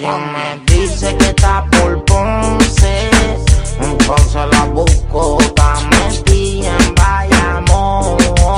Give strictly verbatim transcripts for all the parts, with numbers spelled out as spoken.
Si me dice que está por Ponce, entonces la busco, está metida en Bayamón.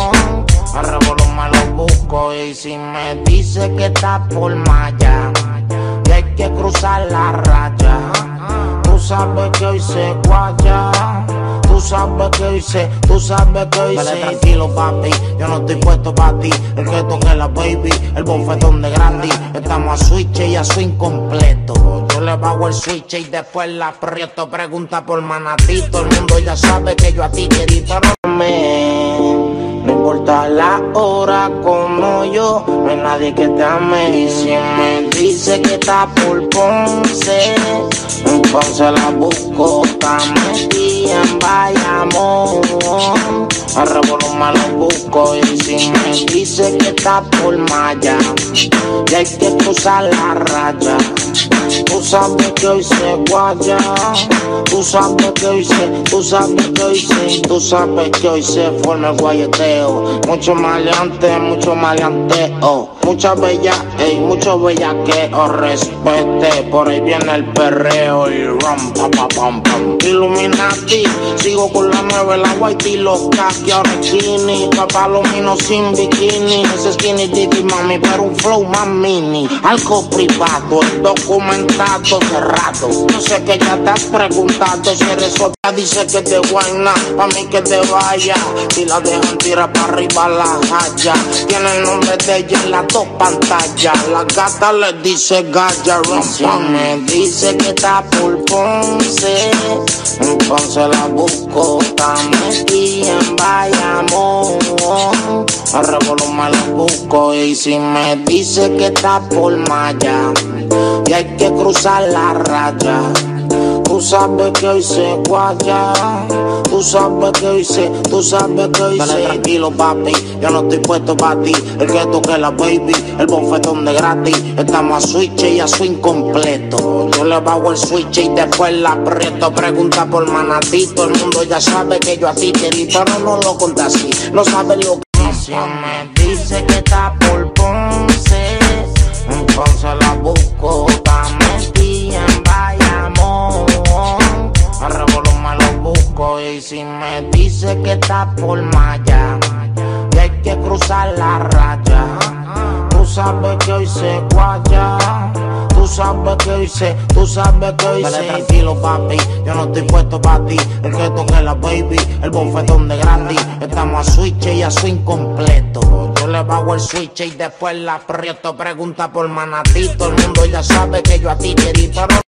A Revolú me lo busco. Y si me dice que está por Maya y hay que cruzar la raya, tú sabes que hoy se guaya. Tú sabes que hoy se, tú sabes que hoy se. Dale tranquilo, papi, yo no estoy puesto pa' ti. El que toque la baby, el bofetón de Grandi. Estamos a switch y a swing completo. Yo le bajo el switch y después la aprieto. Pregunta por Manatí, todo el mundo ya sabe que yo a ti querí. Pero me, no importa la hora como yo, no hay nadie que te ame. Y si me dice que está por Ponce, entonces la busco, está metida en Bayamón. A Revolú me lo busco. Y si me dice que está por Maya y hay que cruzar la raya, tú sabes que hoy se guaya. Tú sabes que hoy se, tú sabes que hoy se, tú sabes que hoy se forma el guayeteo. Mucho maleante, mucho maleanteo, mucha bella, ey, mucho bellaqueo. Respete, por ahí viene el perreo y rum, pa, pa, pam, pam. Illuminati, sigo con la nueva, la white y los khaki. Ahora skinny, papá lo mino sin bikini. Ese skinny dicky mami, pero un flow más mini. Algo privado, el documentado cerrado. Yo sé que ya estás preguntando si eres otra. Dice que te guayna, pa' mí que te vaya. Si la dejan tirar para arriba la haya. Tiene el nombre de ella en las dos pantallas. La gata le dice gaya, si me dice que está por Ponce, entonces la busco, está metida en Bayamón. A Revolú me la busco. Y si me dice que está por Maya y hay que cruzar la raya, tú sabes que hoy se guaya. Tú sabes que hoy se, tú sabes que hoy se. Dale tranquilo, papi, yo no estoy puesto pa' ti. El que toque la baby, el bofetón de gratis. Estamos a switch y a swing completo. Yo le bajo el switch y después la aprieto. Pregunta por Manatí, todo el mundo ya sabe que yo a ti querí, pero no lo conté así. No sabes lo que. Si me dice que está por Ponce, entonces la busco, está metida en Bayamón. A Revolú me lo busco. Y si me dice que está por Maya y hay que cruzar la raya, tú sabes que hoy se guaya. Tú sabes que hoy se, tú sabes que hoy se. Dale tranquilo, papi, yo no estoy puesto pa' ti. El que toque la baby, el bofetón de Grandi. Estamos a switch y a swing completo. Yo le bajo el switch y después la aprieto. Pregunta por Manatí, todo el mundo ya sabe que yo a ti querí, pero